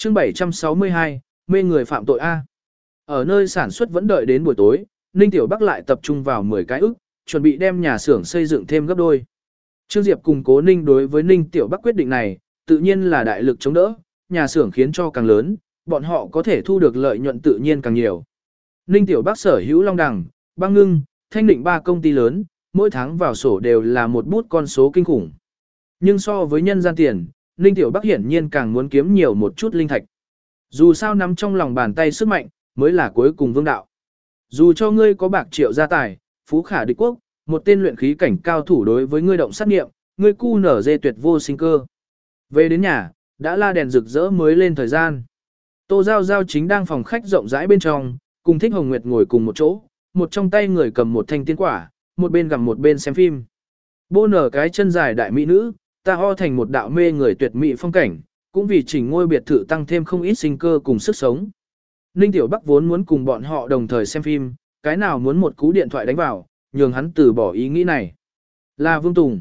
Chương 762, mê người phạm tội A. Ở nơi sản xuất vẫn đợi đến buổi tối, Ninh Tiểu Bắc lại tập trung vào 10 cái ức, chuẩn bị đem nhà xưởng xây dựng thêm gấp đôi. Trương Diệp cùng Cố Ninh đối với Ninh Tiểu Bắc quyết định này, tự nhiên là đại lực chống đỡ, nhà xưởng khiến cho càng lớn, bọn họ có thể thu được lợi nhuận tự nhiên càng nhiều. Ninh Tiểu Bắc sở hữu Long Đằng, Băng Ngưng, Thanh Định 3 công ty lớn, mỗi tháng vào sổ đều là một bút con số kinh khủng. Nhưng so với nhân gian tiền, Ninh Tiểu Bắc hiển nhiên càng muốn kiếm nhiều một chút linh thạch. Dù sao nắm trong lòng bàn tay sức mạnh, mới là cuối cùng vương đạo. Dù cho ngươi có bạc triệu gia tài, phú khả địch quốc, một tên luyện khí cảnh cao thủ đối với ngươi động sát nghiệm, ngươi cu nở dê tuyệt vô sinh cơ. Về đến nhà, đã la đèn rực rỡ mới lên thời gian. Tô Giao Giao chính đang phòng khách rộng rãi bên trong, cùng Thích Hồng Nguyệt ngồi cùng một chỗ, một trong tay người cầm một thanh tiên quả, một bên gặm một bên xem phim. Bô nở cái chân dài đại mỹ nữ, ta ho thành một đạo mê người tuyệt mỹ phong cảnh, cũng vì chỉnh ngôi biệt thự tăng thêm không ít sinh cơ cùng sức sống. Ninh Tiểu Bắc vốn muốn cùng bọn họ đồng thời xem phim, cái nào muốn một cú điện thoại đánh vào, nhường hắn từ bỏ ý nghĩ này. Là Vương Tùng.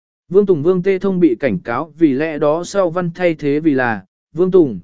Vương Tê Thông bị cảnh cáo vì lẽ đó sau văn thay thế vì là Vương Tùng,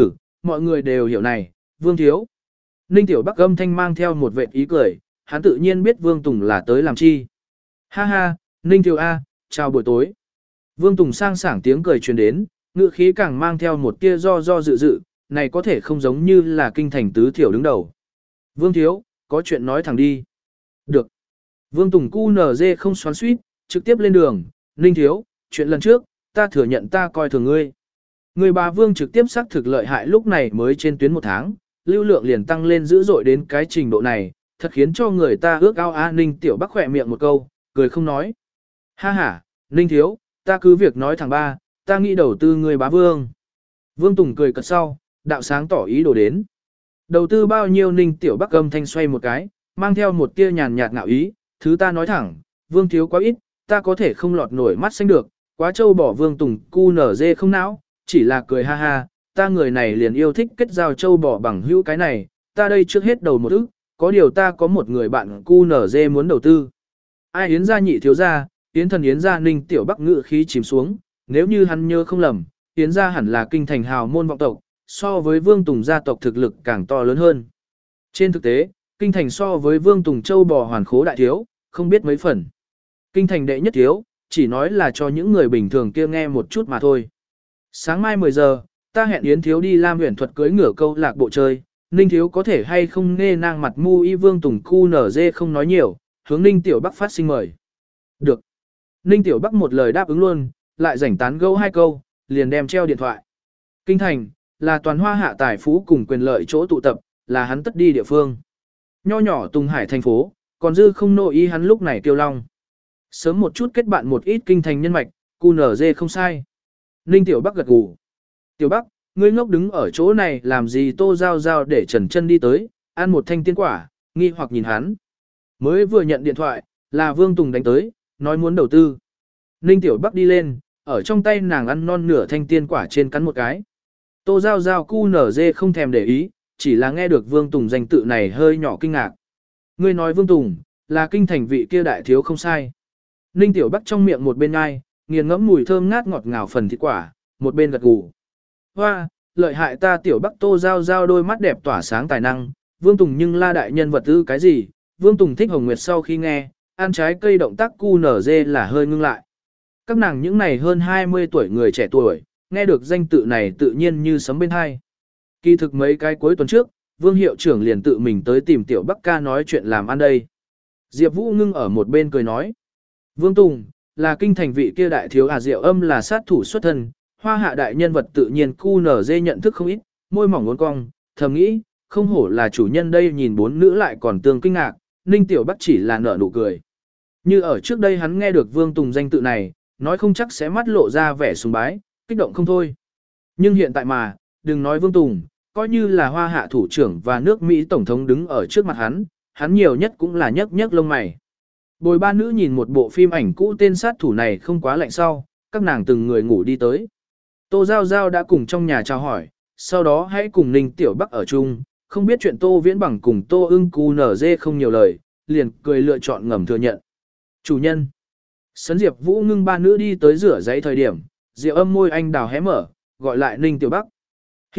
mọi người đều hiểu này, Vương Thiếu. Ninh Tiểu Bắc âm thanh mang theo một vệt ý cười, hắn tự nhiên biết Vương Tùng là tới làm chi. Ha ha, Ninh Thiếu A, chào buổi tối. Vương Tùng sang sảng tiếng cười truyền đến, ngữ khí càng mang theo một tia do dự, này có thể không giống như là kinh thành tứ thiểu đứng đầu. Vương Thiếu, có chuyện nói thẳng đi. Được. Vương Tùng cu nở dê không xoắn suýt, trực tiếp lên đường. Ninh Thiếu, chuyện lần trước, ta thừa nhận ta coi thường ngươi. Người bà Vương trực tiếp xác thực lợi hại lúc này mới trên tuyến 1 tháng, lưu lượng liền tăng lên dữ dội đến cái trình độ này, thật khiến cho người ta ước ao a. Ninh Tiểu Bắc khỏe miệng một câu, cười không nói. Ha ha, Ninh Thiếu, ta cứ việc nói thẳng ba, ta nghĩ đầu tư người bá Vương. Vương Tùng cười cợt sau, đạo sáng tỏ ý đồ đến. Đầu tư bao nhiêu? Ninh Tiểu Bắc âm thanh xoay một cái, mang theo một tia nhàn nhạt ngạo ý, thứ ta nói thẳng, Vương Thiếu quá ít, ta có thể không lọt nổi mắt xanh được, quá trâu bỏ. Vương Tùng cu nở dê không não, chỉ là cười ha ha, ta người này liền yêu thích kết giao trâu bỏ bằng hữu cái này, ta đây trước hết đầu một ức, có điều ta có một người bạn cu nở dê muốn đầu tư. Ai Yến gia nhị thiếu gia, Yến thần Yến gia. Ninh Tiểu Bắc ngự khí chìm xuống, nếu như hắn nhớ không lầm, Yến gia hẳn là kinh thành hào môn vọng tộc, so với Vương Tùng gia tộc thực lực càng to lớn hơn. Trên thực tế, kinh thành so với Vương Tùng châu bò hoàn khố đại thiếu, không biết mấy phần. Kinh thành đệ nhất thiếu, chỉ nói là cho những người bình thường kia nghe một chút mà thôi. Sáng mai 10 giờ, ta hẹn Yến thiếu đi Lam Huyền thuật cưới ngửa câu lạc bộ chơi, Ninh thiếu có thể hay không nghe nang mặt mu y. Vương Tùng cu nở dê không nói nhiều, hướng Ninh Tiểu Bắc phát sinh mời. Được. Ninh Tiểu Bắc một lời đáp ứng luôn, lại rảnh tán gẫu 2 câu, liền đem treo điện thoại. Kinh thành, là toàn hoa hạ tài phú cùng quyền lợi chỗ tụ tập, là hắn tất đi địa phương. Nho nhỏ Tùng Hải thành phố, còn dư không nội ý hắn lúc này Tiêu Long. Sớm một chút kết bạn một ít kinh thành nhân mạch, cu nở dê không sai. Ninh Tiểu Bắc gật gù. Tiểu Bắc, ngươi ngốc đứng ở chỗ này làm gì? Tô Giao Giao để trần chân đi tới, ăn một thanh tiên quả, nghi hoặc nhìn hắn. Mới vừa nhận điện thoại, là Vương Tùng đánh tới, nói muốn đầu tư. Ninh Tiểu Bắc đi lên, ở trong tay nàng ăn non nửa thanh tiên quả trên cắn một cái. Tô Giao Giao cu nở dê không thèm để ý, chỉ là nghe được Vương Tùng danh tự này hơi nhỏ kinh ngạc. Ngươi nói Vương Tùng, là kinh thành vị kia đại thiếu không sai. Ninh Tiểu Bắc trong miệng một bên ngai, nghiền ngẫm mùi thơm ngát ngọt ngào phần thịt quả, một bên gật gù. Hoa, lợi hại ta. Tiểu Bắc Tô Giao Giao đôi mắt đẹp tỏa sáng tài năng, Vương Tùng nhưng la đại nhân vật tư cái gì? Vương Tùng Thích Hồng Nguyệt sau khi nghe, ăn trái cây động tác cu nở dê là hơi ngưng lại. Các nàng những này hơn 20 tuổi người trẻ tuổi, nghe được danh tự này tự nhiên như sấm bên hai. Kỳ thực mấy cái cuối tuần trước, Vương hiệu trưởng liền tự mình tới tìm Tiểu Bắc ca nói chuyện làm ăn đây. Diệp Vũ ngưng ở một bên cười nói. Vương Tùng, là kinh thành vị kia đại thiếu Diệu Âm là sát thủ xuất thân, hoa hạ đại nhân vật tự nhiên cu nở dê nhận thức không ít, môi mỏng uốn cong, thầm nghĩ, không hổ là chủ nhân đây. Nhìn 4 nữ lại còn tương kinh ngạc, Ninh Tiểu Bắc chỉ là nở nụ cười. Như ở trước đây hắn nghe được Vương Tùng danh tự này, nói không chắc sẽ mắt lộ ra vẻ sùng bái, kích động không thôi. Nhưng hiện tại mà, đừng nói Vương Tùng, coi như là hoa hạ thủ trưởng và nước Mỹ Tổng thống đứng ở trước mặt hắn nhiều nhất cũng là nhấc nhấc lông mày. Bồi 3 nữ nhìn một bộ phim ảnh cũ tên sát thủ này không quá lạnh sau, các nàng từng người ngủ đi tới. Tô Giao Giao đã cùng trong nhà chào hỏi, sau đó hãy cùng Ninh Tiểu Bắc ở chung, không biết chuyện Tô Viễn Bằng cùng Tô Ưng cu nở dê không nhiều lời, liền cười lựa chọn ngầm thừa nhận. Chủ nhân. Sấn Diệp Vũ ngưng 3 nữ đi tới rửa giấy thời điểm, Diệu Âm môi anh đào hé mở, gọi lại Ninh Tiểu Bắc. Hít,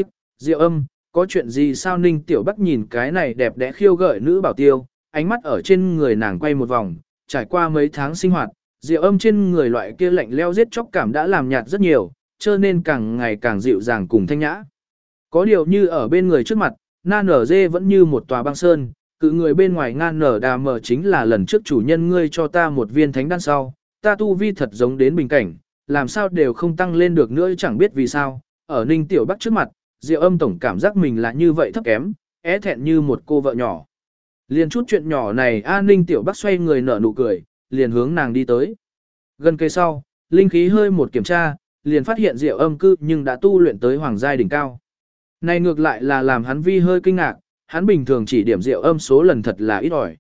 Diệu Âm, có chuyện gì sao? Ninh Tiểu Bắc nhìn cái này đẹp đẽ khiêu gợi nữ bảo tiêu, ánh mắt ở trên người nàng quay một vòng, trải qua mấy tháng sinh hoạt, Diệu Âm trên người loại kia lạnh leo giết chóc cảm đã làm nhạt rất nhiều, cho nên càng ngày càng dịu dàng cùng thanh nhã. Có điều như ở bên người trước mặt, Na Nở Dê vẫn như một tòa băng sơn, cự người bên ngoài Ngan Nở Đà Mở chính là lần trước chủ nhân ngươi cho ta một viên thánh đan sau, ta tu vi thật giống đến bình cảnh, làm sao đều không tăng lên được nữa chẳng biết vì sao, ở Ninh Tiểu Bắc trước mặt, Diệu Âm tổng cảm giác mình là như vậy thấp kém, é thẹn như một cô vợ nhỏ. Liền chút chuyện nhỏ này Ninh Tiểu Bắc xoay người nở nụ cười, liền hướng nàng đi tới. Gần cây sau, linh khí hơi một kiểm tra, liền phát hiện Diệu Âm cư nhưng đã tu luyện tới hoàng giai đỉnh cao. Này ngược lại là làm hắn vi hơi kinh ngạc, hắn bình thường chỉ điểm Diệu Âm số lần thật là ít ỏi.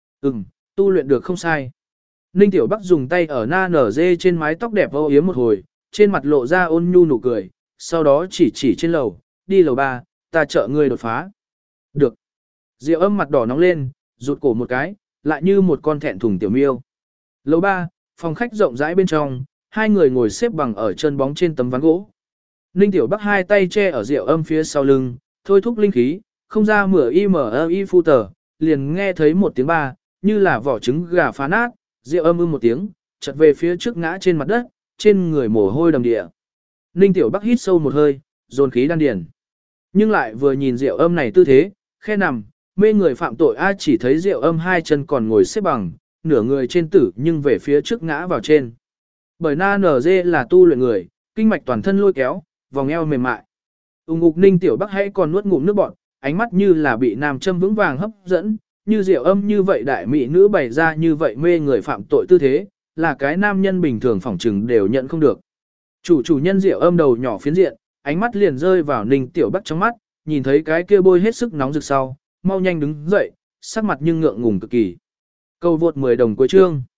Tu luyện được không sai. Ninh Tiểu Bắc dùng tay ở Na Nở Dê trên mái tóc đẹp âu yếm một hồi, trên mặt lộ ra ôn nhu nụ cười, sau đó chỉ trên lầu, đi lầu 3, ta trợ ngươi đột phá. Được. Diệu Âm mặt đỏ nóng lên, rụt cổ một cái, lại như một con thẹn thùng tiểu miêu. Lầu 3, phòng khách rộng rãi bên trong, hai người ngồi xếp bằng ở chân bóng trên tấm ván gỗ. Ninh Tiểu Bắc hai tay che ở Diệu Âm phía sau lưng, thôi thúc linh khí, không ra y phu tờ, liền nghe thấy một tiếng ba, như là vỏ trứng gà phá nát, Diệu Âm một tiếng, chợt về phía trước ngã trên mặt đất, trên người mồ hôi đầm địa. Ninh Tiểu Bắc hít sâu một hơi, dồn khí đan điền. Nhưng lại vừa nhìn Diệu Âm này tư thế, khe nằm, mê người phạm tội ai chỉ thấy Diệu Âm hai chân còn ngồi xếp bằng, nửa người trên tử nhưng về phía trước ngã vào trên. Bởi Na Nở Dê là tu luyện người, kinh mạch toàn thân lôi kéo, vòng eo mềm mại. Ngục Ninh Tiểu Bắc hãy còn nuốt ngụm nước bọt, ánh mắt như là bị nam châm vững vàng hấp dẫn, như Diệu Âm như vậy đại mỹ nữ bày ra như vậy mê người phạm tội tư thế, là cái nam nhân bình thường phỏng trừng đều nhận không được. Chủ nhân Diệu Âm đầu nhỏ phiến diện, ánh mắt liền rơi vào Ninh Tiểu Bắc trong mắt, nhìn thấy cái kia bôi hết sức nóng rực sau, mau nhanh đứng dậy, sắc mặt nhưng ngượng ngùng cực kỳ. Câu vượt 10 đồng cuối chương.